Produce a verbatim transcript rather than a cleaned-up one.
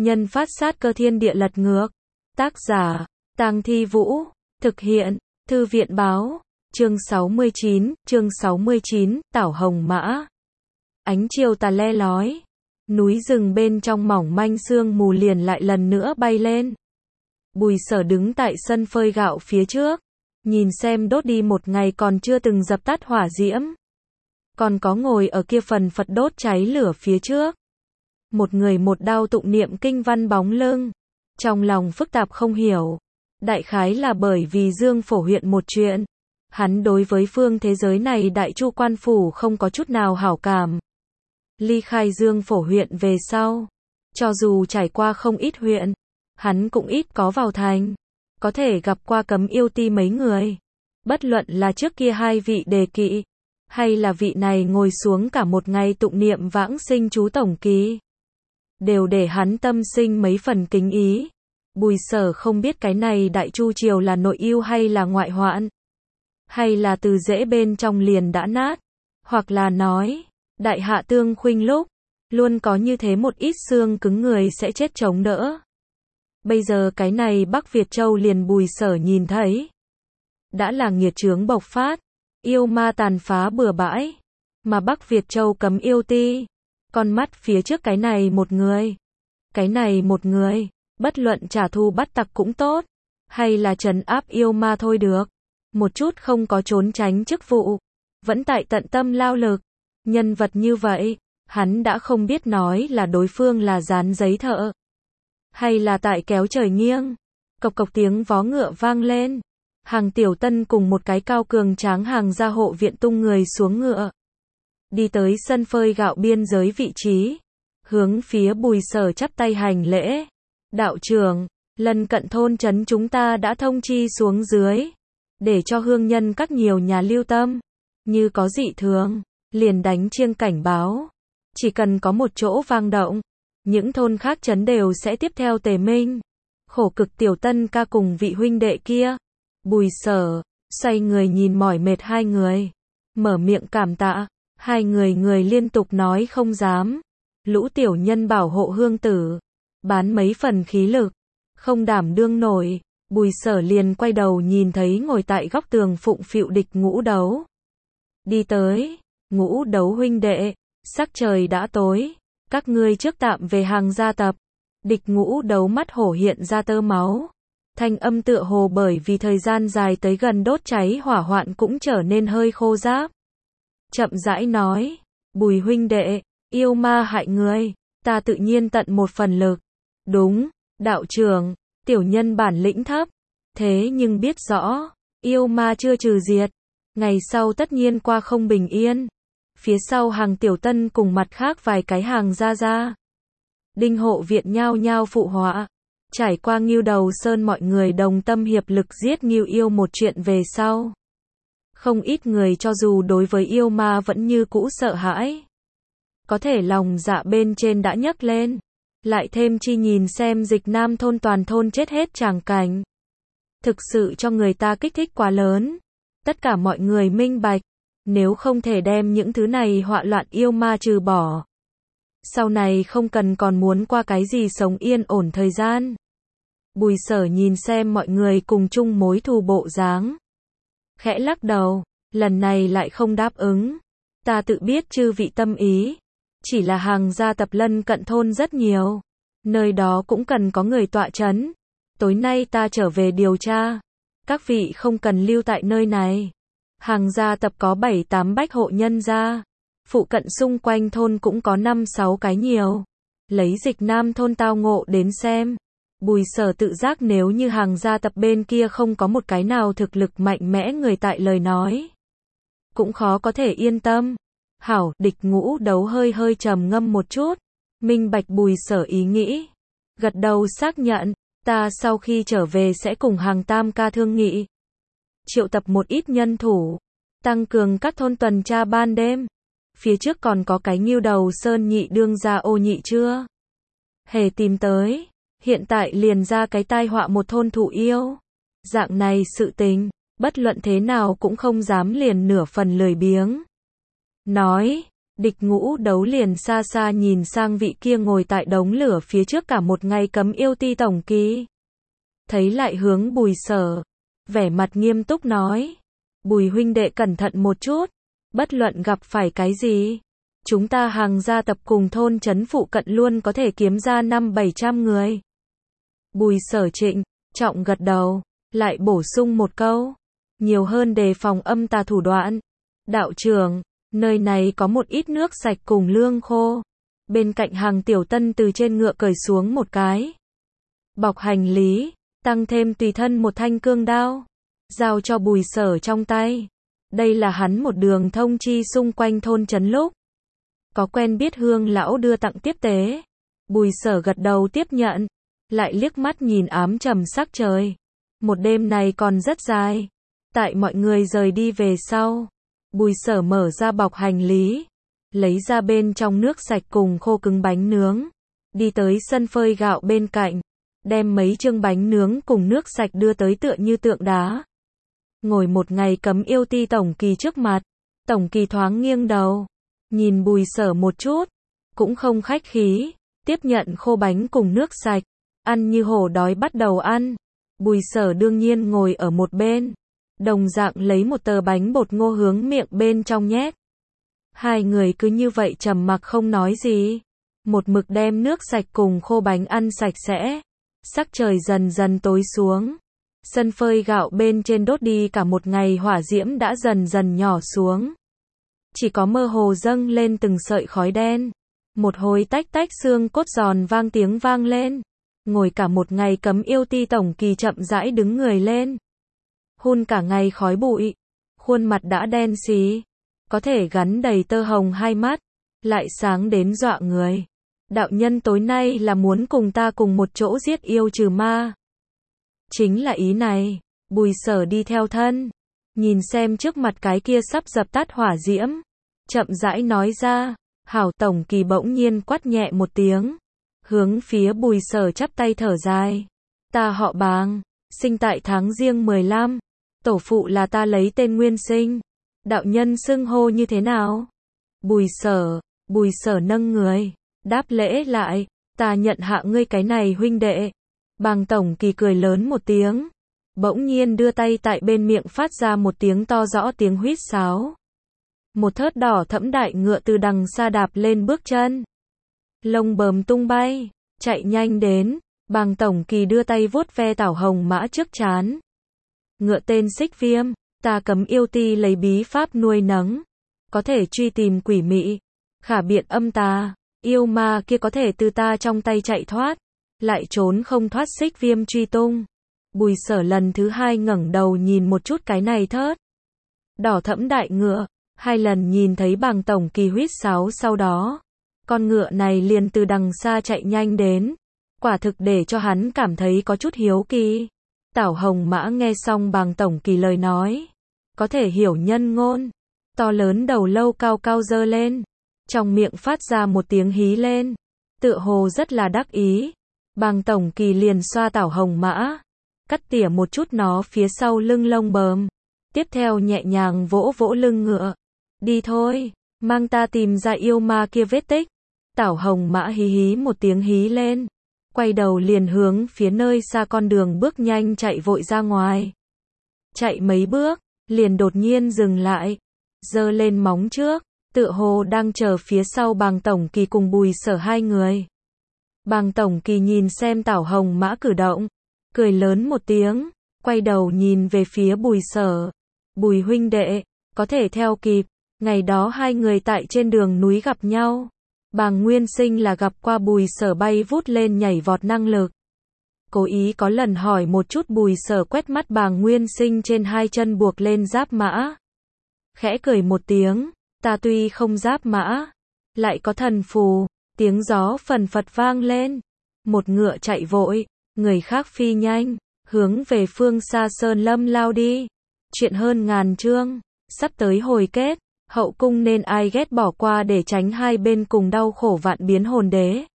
Nhân phát sát cơ thiên địa lật ngược. Tác giả, Tang Thi Vũ. Thực hiện, Thư viện báo. Chương sáu mươi chín, chương sáu mươi chín, Tảo Hồng Mã. Ánh chiều tà le lói. Núi rừng bên trong mỏng manh sương mù liền lại lần nữa bay lên. Bùi Sở đứng tại sân phơi gạo phía trước. Nhìn xem đốt đi một ngày còn chưa từng dập tắt hỏa diễm. Còn có ngồi ở kia phần Phật đốt cháy lửa phía trước. Một người một đao tụng niệm kinh văn bóng lưng. Trong lòng phức tạp không hiểu. Đại khái là bởi vì Dương Phổ huyện một chuyện. Hắn đối với phương thế giới này Đại Chu Quan Phủ không có chút nào hảo cảm. Ly khai Dương Phổ huyện về sau. Cho dù trải qua không ít huyện. Hắn cũng ít có vào thành. Có thể gặp qua Cấm Yêu Ti mấy người. Bất luận là trước kia hai vị đề kỵ. Hay là vị này ngồi xuống cả một ngày tụng niệm vãng sinh chú tổng ký. Đều để hắn tâm sinh mấy phần kính ý. Bùi Sở không biết cái này Đại Chu triều là nội ưu hay là ngoại hoạn. Hay là từ rễ bên trong liền đã nát. Hoặc là nói, Đại Hạ Tương Khuynh lúc, luôn có như thế một ít xương cứng người sẽ chết chống đỡ. Bây giờ cái này Bắc Việt Châu liền Bùi Sở nhìn thấy. Đã là nghiệt chướng bộc phát, yêu ma tàn phá bừa bãi. Mà Bắc Việt Châu Cấm Yêu Ti. Con mắt phía trước cái này một người. Cái này một người, bất luận trả thù bắt tặc cũng tốt. Hay là trấn áp yêu ma thôi được. Một chút không có trốn tránh chức vụ. Vẫn tại tận tâm lao lực. Nhân vật như vậy, hắn đã không biết nói là đối phương là dán giấy thợ. Hay là tại kéo trời nghiêng. Cộc cộc tiếng vó ngựa vang lên. Hàng Tiểu Tân cùng một cái cao cường tráng hàng gia hộ viện tung người xuống ngựa. Đi tới sân phơi gạo biên giới vị trí. Hướng phía Bùi Sở chắp tay hành lễ. Đạo trưởng, lần cận thôn trấn chúng ta đã thông chi xuống dưới. Để cho hương nhân các nhiều nhà lưu tâm. Như có dị thường, liền đánh chiêng cảnh báo. Chỉ cần có một chỗ vang động. Những thôn khác trấn đều sẽ tiếp theo tề minh. Khổ cực Tiểu Tân ca cùng vị huynh đệ kia. Bùi Sở, xoay người nhìn mỏi mệt hai người. Mở miệng cảm tạ. Hai người người liên tục nói không dám. Lũ tiểu nhân bảo hộ hương tử. Bán mấy phần khí lực. Không đảm đương nổi. Bùi Sở liền quay đầu nhìn thấy ngồi tại góc tường phụng phịu Địch Ngũ Đấu. Đi tới. Ngũ Đấu huynh đệ. Sắc trời đã tối. Các ngươi trước tạm về hàng gia tập. Địch Ngũ Đấu mắt hổ hiện ra tơ máu. Thanh âm tựa hồ bởi vì thời gian dài tới gần đốt cháy hỏa hoạn cũng trở nên hơi khô ráp. Chậm rãi nói, Bùi huynh đệ, yêu ma hại người, ta tự nhiên tận một phần lực. Đúng, đạo trưởng, tiểu nhân bản lĩnh thấp, thế nhưng biết rõ, yêu ma chưa trừ diệt, ngày sau tất nhiên qua không bình yên. Phía sau hàng Tiểu Tân cùng mặt khác vài cái hàng ra ra. Đinh hộ viện nhao nhao phụ họa. Trải qua Ngưu Đầu Sơn mọi người đồng tâm hiệp lực giết Ngưu yêu một chuyện về sau. Không ít người cho dù đối với yêu ma vẫn như cũ sợ hãi. Có thể lòng dạ bên trên đã nhấc lên. Lại thêm chi nhìn xem Dịch Nam thôn toàn thôn chết hết tràng cảnh. Thực sự cho người ta kích thích quá lớn. Tất cả mọi người minh bạch. Nếu không thể đem những thứ này họa loạn yêu ma trừ bỏ. Sau này không cần còn muốn qua cái gì sống yên ổn thời gian. Bùi Sở nhìn xem mọi người cùng chung mối thù bộ dáng. Khẽ lắc đầu, lần này lại không đáp ứng. Ta tự biết chư vị tâm ý. Chỉ là hàng gia tập lân cận thôn rất nhiều. Nơi đó cũng cần có người tọa chấn. Tối nay ta trở về điều tra. Các vị không cần lưu tại nơi này. Hàng gia tập có bảy tám bách hộ nhân gia. Phụ cận xung quanh thôn cũng có năm sáu cái nhiều. Lấy Dịch Nam thôn tao ngộ đến xem. Bùi Sở tự giác nếu như hàng gia tập bên kia không có một cái nào thực lực mạnh mẽ người tại lời nói. Cũng khó có thể yên tâm. Hảo, Địch Ngũ Đấu hơi hơi trầm ngâm một chút. Minh bạch Bùi Sở ý nghĩ. Gật đầu xác nhận. Ta sau khi trở về sẽ cùng hàng tam ca thương nghị. Triệu tập một ít nhân thủ. Tăng cường các thôn tuần tra ban đêm. Phía trước còn có cái Ngưu Đầu Sơn nhị đương gia ô nhị chưa? Hề tìm tới. Hiện tại liền ra cái tai họa một thôn thụ yêu. Dạng này sự tình, bất luận thế nào cũng không dám liền nửa phần lười biếng. Nói, Địch Ngũ Đấu liền xa xa nhìn sang vị kia ngồi tại đống lửa phía trước cả một ngày cấm yêu ti tổng kỳ. Thấy lại hướng Bùi Sở, vẻ mặt nghiêm túc nói, Bùi huynh đệ cẩn thận một chút, bất luận gặp phải cái gì, chúng ta hàng gia tập cùng thôn trấn phụ cận luôn có thể kiếm ra năm bảy trăm người. Bùi Sở trịnh trọng gật đầu, lại bổ sung một câu, nhiều hơn đề phòng âm tà thủ đoạn. Đạo trưởng, nơi này có một ít nước sạch cùng lương khô. Bên cạnh Hàng Tiểu Tân từ trên ngựa cởi xuống một cái bọc hành lý, tăng thêm tùy thân một thanh cương đao, giao cho Bùi Sở trong tay. Đây là hắn một đường thông chi xung quanh thôn trấn lúc có quen biết Hương lão đưa tặng tiếp tế. Bùi Sở gật đầu tiếp nhận, lại liếc mắt nhìn ám trầm sắc trời. Một đêm này còn rất dài. Tại mọi người rời đi về sau, Bùi Sở mở ra bọc hành lý, lấy ra bên trong nước sạch cùng khô cứng bánh nướng, đi tới sân phơi gạo bên cạnh, đem mấy chương bánh nướng cùng nước sạch đưa tới tựa như tượng đá. Ngồi một ngày cấm yêu ti tổng kỳ trước mặt, tổng kỳ thoáng nghiêng đầu, nhìn Bùi Sở một chút, cũng không khách khí, tiếp nhận khô bánh cùng nước sạch, ăn như hổ đói bắt đầu ăn. Bùi Sở đương nhiên ngồi ở một bên, đồng dạng lấy một tờ bánh bột ngô hướng miệng bên trong nhét. Hai người cứ như vậy trầm mặc không nói gì, một mực đem nước sạch cùng khô bánh ăn sạch sẽ. Sắc trời dần dần tối xuống, sân phơi gạo bên trên đốt đi cả một ngày hỏa diễm đã dần dần nhỏ xuống, chỉ có mơ hồ dâng lên từng sợi khói đen. Một hồi tách tách xương cốt giòn vang tiếng vang lên. Ngồi cả một ngày cấm yêu ti tổng kỳ chậm rãi đứng người lên, hun cả ngày khói bụi, khuôn mặt đã đen xí, có thể gắn đầy tơ hồng hai mắt, lại sáng đến dọa người. Đạo nhân tối nay là muốn cùng ta cùng một chỗ giết yêu trừ ma. Chính là ý này. Bùi Sở đi theo thân, nhìn xem trước mặt cái kia sắp dập tắt hỏa diễm, chậm rãi nói ra. Hảo. Tổng kỳ bỗng nhiên quát nhẹ một tiếng, hướng phía Bùi Sở chắp tay thở dài. Ta họ Bàng, sinh tại tháng Giêng mười lăm, tổ phụ là ta lấy tên nguyên sinh. Đạo nhân xưng hô như thế nào? Bùi Sở. Bùi Sở nâng người, đáp lễ lại, ta nhận hạ ngươi cái này huynh đệ. Bàng tổng kỳ cười lớn một tiếng, bỗng nhiên đưa tay tại bên miệng phát ra một tiếng to rõ tiếng huýt sáo. Một thớt đỏ thẫm đại ngựa từ đằng xa đạp lên bước chân, lông bờm tung bay, chạy nhanh đến. Bàng tổng kỳ đưa tay vuốt ve tảo hồng mã trước trán. Ngựa tên Xích Viêm, ta cấm yêu ti lấy bí pháp nuôi nấng, có thể truy tìm quỷ mị, khả biện âm tà, yêu ma kia có thể từ ta trong tay chạy thoát, lại trốn không thoát Xích Viêm truy tung. Bùi Sở lần thứ hai ngẩng đầu nhìn một chút cái này thớt đỏ thẫm đại ngựa, hai lần nhìn thấy Bàng tổng kỳ huýt sáo sau đó, con ngựa này liền từ đằng xa chạy nhanh đến, quả thực để cho hắn cảm thấy có chút hiếu kỳ. Tảo hồng mã nghe xong Bàng tổng kỳ lời nói, có thể hiểu nhân ngôn, to lớn đầu lâu cao cao dơ lên, trong miệng phát ra một tiếng hí lên, tựa hồ rất là đắc ý. Bàng tổng kỳ liền xoa tảo hồng mã, cắt tỉa một chút nó phía sau lưng lông bờm, tiếp theo nhẹ nhàng vỗ vỗ lưng ngựa. Đi thôi, mang ta tìm ra yêu ma kia vết tích. Tảo hồng mã hí hí một tiếng hí lên, quay đầu liền hướng phía nơi xa con đường bước nhanh chạy vội ra ngoài. Chạy mấy bước, liền đột nhiên dừng lại, giơ lên móng trước, tựa hồ đang chờ phía sau Bàng tổng kỳ cùng Bùi Sở hai người. Bàng tổng kỳ nhìn xem tảo hồng mã cử động, cười lớn một tiếng, quay đầu nhìn về phía Bùi Sở. Bùi huynh đệ, có thể theo kịp, ngày đó hai người tại trên đường núi gặp nhau. Bàng nguyên sinh là gặp qua Bùi Sở bay vút lên nhảy vọt năng lực. Cố ý có lần hỏi một chút Bùi Sở quét mắt Bàng nguyên sinh trên hai chân buộc lên giáp mã. Khẽ cười một tiếng, ta tuy không giáp mã, lại có thần phù. Tiếng gió phần phật vang lên, một ngựa chạy vội, người khác phi nhanh, hướng về phương xa sơn lâm lao đi. Chuyện hơn ngàn chương, sắp tới hồi kết, hậu cung nên ai ghét bỏ qua để tránh hai bên cùng đau khổ vạn biến hồn đế.